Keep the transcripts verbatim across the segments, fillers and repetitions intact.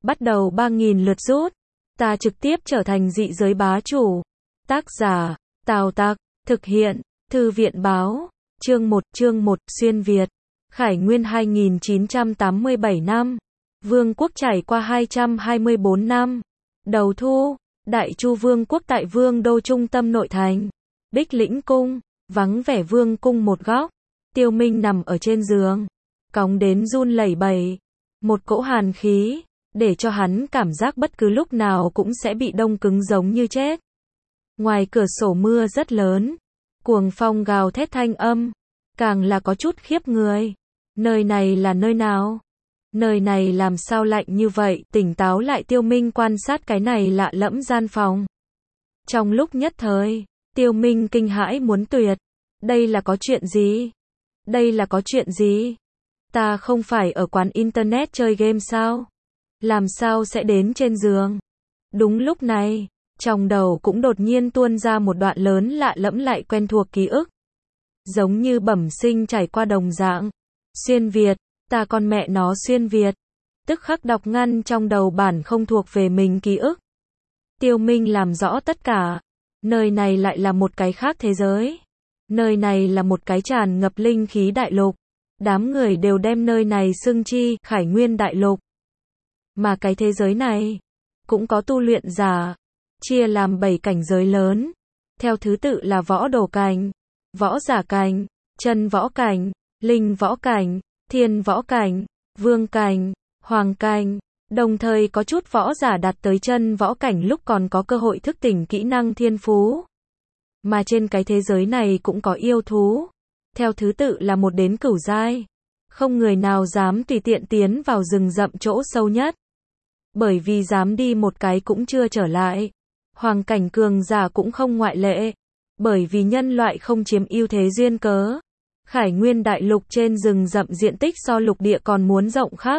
Bắt đầu ba nghìn lượt rút. Ta trực tiếp trở thành dị giới bá chủ. Tác giả, Tào Tặc, thực hiện, Thư viện Báo. Chương một, chương một, xuyên Việt. Khải Nguyên hai nghìn chín trăm tám mươi bảy năm. Vương quốc trải qua hai trăm hai mươi bốn năm. Đầu thu, Đại Chu Vương quốc tại Vương đô trung tâm nội thành. Bích Lĩnh cung, vắng vẻ vương cung một góc. Tiêu Minh nằm ở trên giường, cóng đến run lẩy bẩy. Một cỗ hàn khí, để cho hắn cảm giác bất cứ lúc nào cũng sẽ bị đông cứng giống như chết. Ngoài cửa sổ mưa rất lớn, cuồng phong gào thét thanh âm, càng là có chút khiếp người. Nơi này là nơi nào? Nơi này làm sao lạnh như vậy? Tỉnh táo lại, Tiêu Minh quan sát cái này lạ lẫm gian phòng. Trong lúc nhất thời, Tiêu Minh kinh hãi muốn tuyệt. Đây là có chuyện gì? Đây là có chuyện gì? Ta không phải ở quán internet chơi game sao? Làm sao sẽ đến trên giường? Đúng lúc này, trong đầu cũng đột nhiên tuôn ra một đoạn lớn lạ lẫm lại quen thuộc ký ức. Giống như bẩm sinh trải qua đồng dạng. Xuyên Việt, ta con mẹ nó xuyên Việt. Tức khắc đọc ngăn trong đầu bản không thuộc về mình ký ức. Tiêu Minh làm rõ tất cả. Nơi này lại là một cái khác thế giới. Nơi này là một cái tràn ngập linh khí đại lục. Đám người đều đem nơi này xưng chi Khải Nguyên đại lục. Mà cái thế giới này cũng có tu luyện giả, chia làm bảy cảnh giới lớn, theo thứ tự là võ đồ cảnh, võ giả cảnh, chân võ cảnh, linh võ cảnh, thiên võ cảnh, vương cảnh, hoàng cảnh. Đồng thời có chút võ giả đạt tới chân võ cảnh lúc còn có cơ hội thức tỉnh kỹ năng thiên phú. Mà trên cái thế giới này cũng có yêu thú, theo thứ tự là một đến cửu giai. Không người nào dám tùy tiện tiến vào rừng rậm chỗ sâu nhất, bởi vì dám đi một cái cũng chưa trở lại. Hoàng cảnh cường giả cũng không ngoại lệ, bởi vì nhân loại không chiếm ưu thế duyên cớ. Khải Nguyên đại lục trên rừng rậm diện tích so lục địa còn muốn rộng khắp.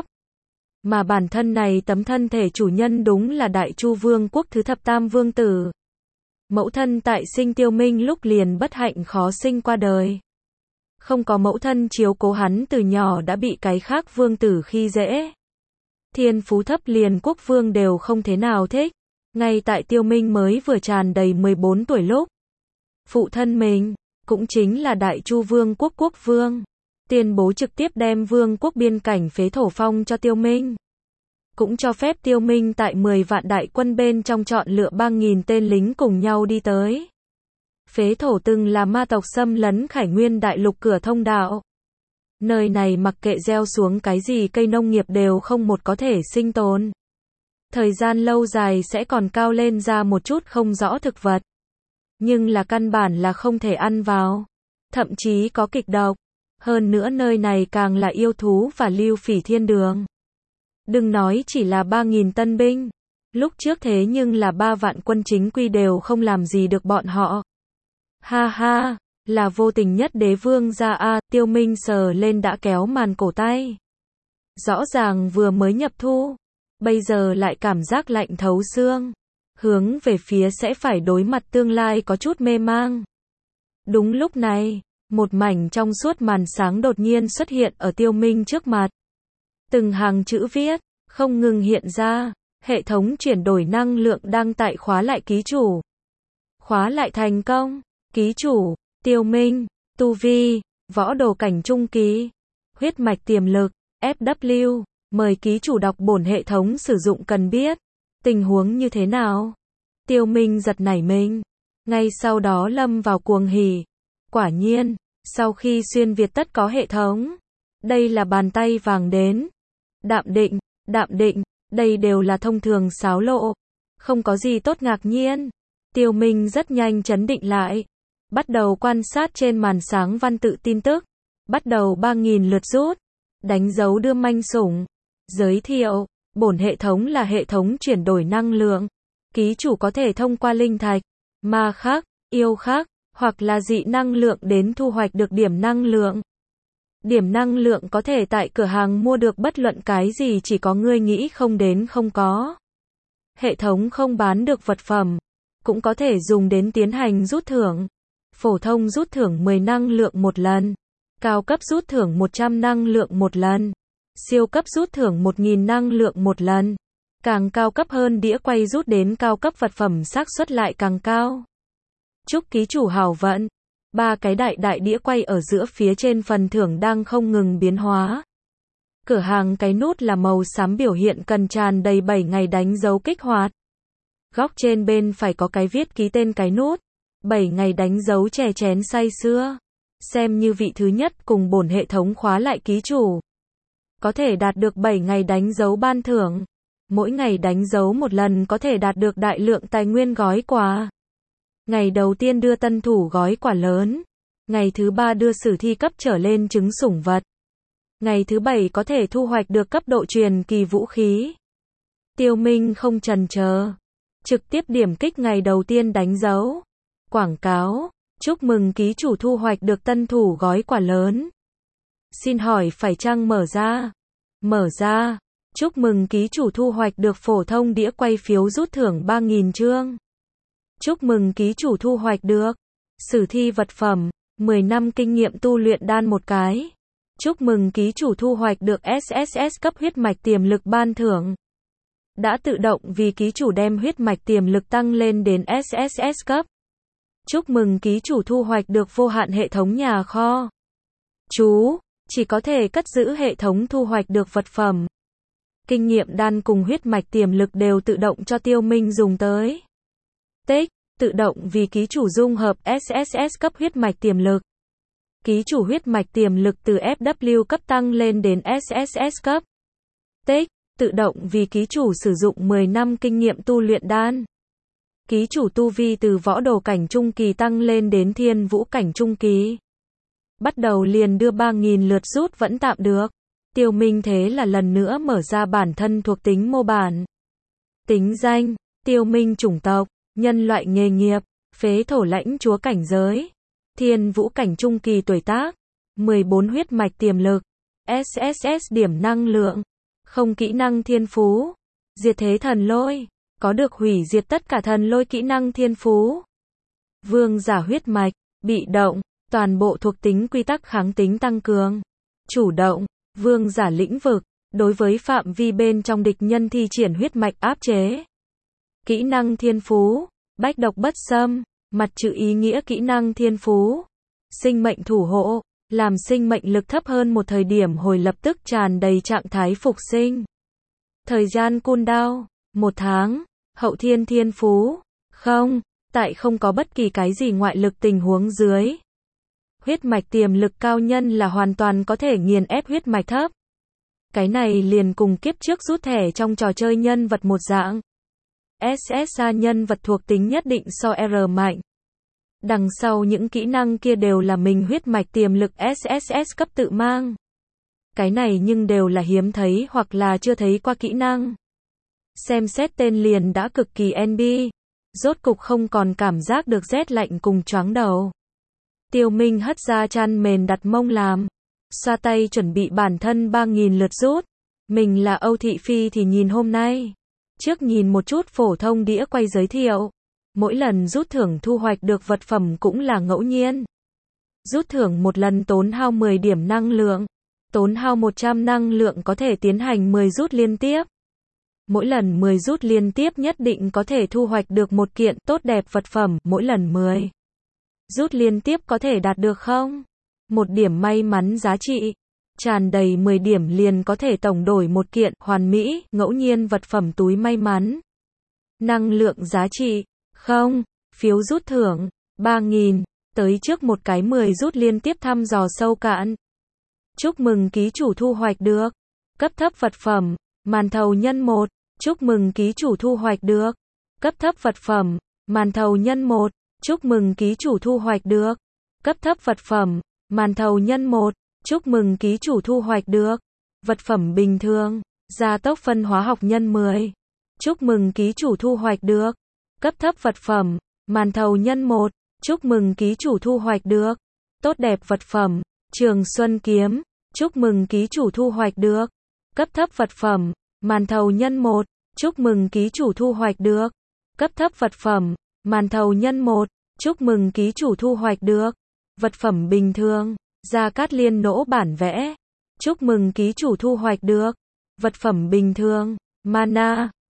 Mà bản thân này tấm thân thể chủ nhân đúng là Đại Chu Vương quốc thứ thập tam vương tử. Mẫu thân tại sinh Tiêu Minh lúc liền bất hạnh khó sinh qua đời. Không có mẫu thân chiếu cố hắn từ nhỏ đã bị cái khác vương tử khi dễ. Thiên phú thấp liền quốc vương đều không thế nào thích. Ngay tại Tiêu Minh mới vừa tràn đầy mười bốn tuổi lúc, phụ thân mình, cũng chính là Đại Chu Vương quốc quốc vương, tuyên bố trực tiếp đem vương quốc biên cảnh phế thổ phong cho Tiêu Minh. Cũng cho phép Tiêu Minh tại mười vạn đại quân bên trong chọn lựa ba nghìn tên lính cùng nhau đi tới. Phế thổ từng là ma tộc xâm lấn Khải Nguyên đại lục cửa thông đạo. Nơi này mặc kệ gieo xuống cái gì cây nông nghiệp đều không một có thể sinh tồn. Thời gian lâu dài sẽ còn cao lên ra một chút không rõ thực vật. Nhưng là căn bản là không thể ăn vào. Thậm chí có kịch độc. Hơn nữa nơi này càng là yêu thú và lưu phỉ thiên đường. Đừng nói chỉ là ba nghìn tân binh. Lúc trước thế nhưng là ba vạn quân chính quy đều không làm gì được bọn họ. Ha ha, là vô tình nhất đế vương gia a. Tiêu Minh sờ lên đã kéo màn cổ tay. Rõ ràng vừa mới nhập thu, bây giờ lại cảm giác lạnh thấu xương. Hướng về phía sẽ phải đối mặt tương lai có chút mê mang. Đúng lúc này, một mảnh trong suốt màn sáng đột nhiên xuất hiện ở Tiêu Minh trước mặt. Từng hàng chữ viết, không ngừng hiện ra. Hệ thống chuyển đổi năng lượng đang tại khóa lại ký chủ. Khóa lại thành công. Ký chủ, Tiêu Minh, tu vi, võ đồ cảnh trung kỳ. Huyết mạch tiềm lực, ép vê, mời ký chủ đọc bổn hệ thống sử dụng cần biết. Tình huống như thế nào? Tiêu Minh giật nảy mình. Ngay sau đó lâm vào cuồng hỉ. Quả nhiên, sau khi xuyên Việt tất có hệ thống. Đây là bàn tay vàng đến. Đạm định, đạm định, đây đều là thông thường xáo lộ. Không có gì tốt ngạc nhiên. Tiêu Minh rất nhanh chấn định lại. Bắt đầu quan sát trên màn sáng văn tự tin tức. Bắt đầu ba nghìn lượt rút. Đánh dấu đưa manh sủng. Giới thiệu, bổn hệ thống là hệ thống chuyển đổi năng lượng. Ký chủ có thể thông qua linh thạch, ma khắc, yêu khắc, hoặc là dị năng lượng đến thu hoạch được điểm năng lượng. Điểm năng lượng có thể tại cửa hàng mua được bất luận cái gì chỉ có ngươi nghĩ không đến không có. Hệ thống không bán được vật phẩm, cũng có thể dùng đến tiến hành rút thưởng. Phổ thông rút thưởng mười năng lượng một lần, cao cấp rút thưởng một trăm năng lượng một lần, siêu cấp rút thưởng một nghìn năng lượng một lần. Càng cao cấp hơn đĩa quay rút đến cao cấp vật phẩm xác suất lại càng cao. Chúc ký chủ hào vận. Ba cái đại đại đĩa quay ở giữa phía trên phần thưởng đang không ngừng biến hóa. Cửa hàng cái nút là màu xám biểu hiện cần tràn đầy bảy ngày đánh dấu kích hoạt. Góc trên bên phải có cái viết ký tên cái nút. bảy ngày đánh dấu chè chén say sưa. Xem như vị thứ nhất cùng bổn hệ thống khóa lại ký chủ. Có thể đạt được bảy ngày đánh dấu ban thưởng. Mỗi ngày đánh dấu một lần có thể đạt được đại lượng tài nguyên gói quà. Ngày đầu tiên đưa tân thủ gói quà lớn. Ngày thứ ba đưa sử thi cấp trở lên trứng sủng vật. Ngày thứ bảy có thể thu hoạch được cấp độ truyền kỳ vũ khí. Tiêu Minh không chần chờ. Trực tiếp điểm kích ngày đầu tiên đánh dấu. Quảng cáo. Chúc mừng ký chủ thu hoạch được tân thủ gói quà lớn. Xin hỏi phải chăng mở ra? Mở ra. Chúc mừng ký chủ thu hoạch được phổ thông đĩa quay phiếu rút thưởng ba nghìn chương. Chúc mừng ký chủ thu hoạch được sử thi vật phẩm, mười năm kinh nghiệm tu luyện đan một cái. Chúc mừng ký chủ thu hoạch được ét ét ét cấp huyết mạch tiềm lực ban thưởng. Đã tự động vì ký chủ đem huyết mạch tiềm lực tăng lên đến ét ét ét cấp. Chúc mừng ký chủ thu hoạch được vô hạn hệ thống nhà kho. Chú, chỉ có thể cất giữ hệ thống thu hoạch được vật phẩm. Kinh nghiệm đan cùng huyết mạch tiềm lực đều tự động cho Tiêu Minh dùng tới. Tích, tự động vì ký chủ dung hợp ét ét ét cấp huyết mạch tiềm lực. Ký chủ huyết mạch tiềm lực từ ép vê cấp tăng lên đến ét ét ét cấp. Tích, tự động vì ký chủ sử dụng mười năm kinh nghiệm tu luyện đan. Ký chủ tu vi từ võ đồ cảnh trung kỳ tăng lên đến thiên vũ cảnh trung kỳ. Bắt đầu liền đưa ba nghìn lượt rút vẫn tạm được. Tiêu Minh thế là lần nữa mở ra bản thân thuộc tính mô bản. Tính danh, Tiêu Minh chủng tộc, nhân loại nghề nghiệp, phế thổ lãnh chúa cảnh giới, thiên vũ cảnh trung kỳ tuổi tác, mười bốn huyết mạch tiềm lực, ét ét ét điểm năng lượng, không kỹ năng thiên phú, diệt thế thần lôi, có được hủy diệt tất cả thần lôi kỹ năng thiên phú. Vương giả huyết mạch, bị động, toàn bộ thuộc tính quy tắc kháng tính tăng cường. Chủ động, vương giả lĩnh vực, đối với phạm vi bên trong địch nhân thi triển huyết mạch áp chế. Kỹ năng thiên phú, bách độc bất xâm, mặt chữ ý nghĩa kỹ năng thiên phú. Sinh mệnh thủ hộ, làm sinh mệnh lực thấp hơn một thời điểm hồi lập tức tràn đầy trạng thái phục sinh. Thời gian cooldown, một tháng. Hậu thiên thiên phú, không, tại không có bất kỳ cái gì ngoại lực tình huống dưới. Huyết mạch tiềm lực cao nhân là hoàn toàn có thể nghiền ép huyết mạch thấp. Cái này liền cùng kiếp trước rút thẻ trong trò chơi nhân vật một dạng. ét ét a nhân vật thuộc tính nhất định so R mạnh. Đằng sau những kỹ năng kia đều là mình huyết mạch tiềm lực ét ét ét cấp tự mang. Cái này nhưng đều là hiếm thấy hoặc là chưa thấy qua kỹ năng. Xem xét tên liền đã cực kỳ en bê. Rốt cục không còn cảm giác được rét lạnh cùng choáng đầu. Tiêu Minh hất ra chăn mền đặt mông làm. Xoa tay chuẩn bị bản thân ba nghìn lượt rút. Mình là Âu Thị Phi thì nhìn hôm nay. Trước nhìn một chút phổ thông đĩa quay giới thiệu. Mỗi lần rút thưởng thu hoạch được vật phẩm cũng là ngẫu nhiên. Rút thưởng một lần tốn hao mười điểm năng lượng. Tốn hao một trăm năng lượng có thể tiến hành mười rút liên tiếp. Mỗi lần mười rút liên tiếp nhất định có thể thu hoạch được một kiện tốt đẹp vật phẩm, mỗi lần mười rút liên tiếp có thể đạt được không? Một điểm may mắn giá trị. Tràn đầy mười điểm liền có thể tổng đổi một kiện hoàn mỹ, ngẫu nhiên vật phẩm túi may mắn. Năng lượng giá trị. Không. Phiếu rút thưởng. ba nghìn. Tới trước một cái mười rút liên tiếp thăm dò sâu cạn. Chúc mừng ký chủ thu hoạch được. Cấp thấp vật phẩm. Màn thầu nhân một. Chúc mừng ký chủ thu hoạch được. Cấp thấp vật phẩm. Màn thầu nhân một. Chúc mừng ký chủ thu hoạch được. Cấp thấp vật phẩm. Màn thầu nhân một. Chúc mừng ký chủ thu hoạch được. Vật phẩm bình thường. Gia tốc phân hóa học nhân mười. Chúc mừng ký chủ thu hoạch được. Cấp thấp vật phẩm. Màn thầu nhân một. Chúc mừng ký chủ thu hoạch được. Tốt đẹp vật phẩm. Trường Xuân Kiếm. Chúc mừng ký chủ thu hoạch được. Cấp thấp vật phẩm. Màn thầu nhân một. Chúc mừng ký chủ thu hoạch được. Cấp thấp vật phẩm. Màn thầu nhân một. Chúc mừng ký chủ thu hoạch được. Vật phẩm bình thường. Gia Cát Liên nỗ bản vẽ. Chúc mừng ký chủ thu hoạch được. Vật phẩm bình thường. Mana.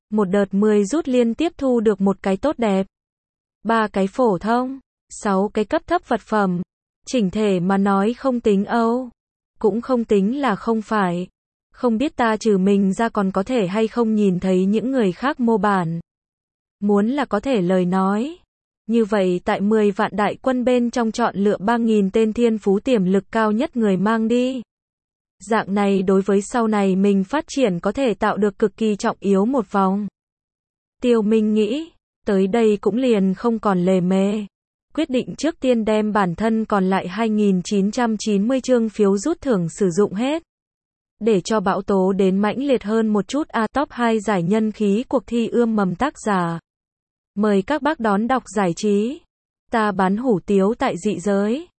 Một đợt mười rút liên tiếp thu được một cái tốt đẹp, ba cái phổ thông, sáu cái cấp thấp vật phẩm. Chỉnh thể mà nói không tính âu, cũng không tính là không phải. Không biết ta trừ mình ra còn có thể hay không nhìn thấy những người khác mô bản. Muốn là có thể lời nói. Như vậy tại mười vạn đại quân bên trong chọn lựa ba nghìn tên thiên phú tiềm lực cao nhất người mang đi. Dạng này đối với sau này mình phát triển có thể tạo được cực kỳ trọng yếu một vòng. Tiêu Minh nghĩ, tới đây cũng liền không còn lề mề. Quyết định trước tiên đem bản thân còn lại hai nghìn chín trăm chín mươi chương phiếu rút thưởng sử dụng hết. Để cho bão tố đến mãnh liệt hơn một chút a top hai giải nhân khí cuộc thi ươm mầm tác giả. Mời các bác đón đọc giải trí. Ta bán hủ tiếu tại dị giới.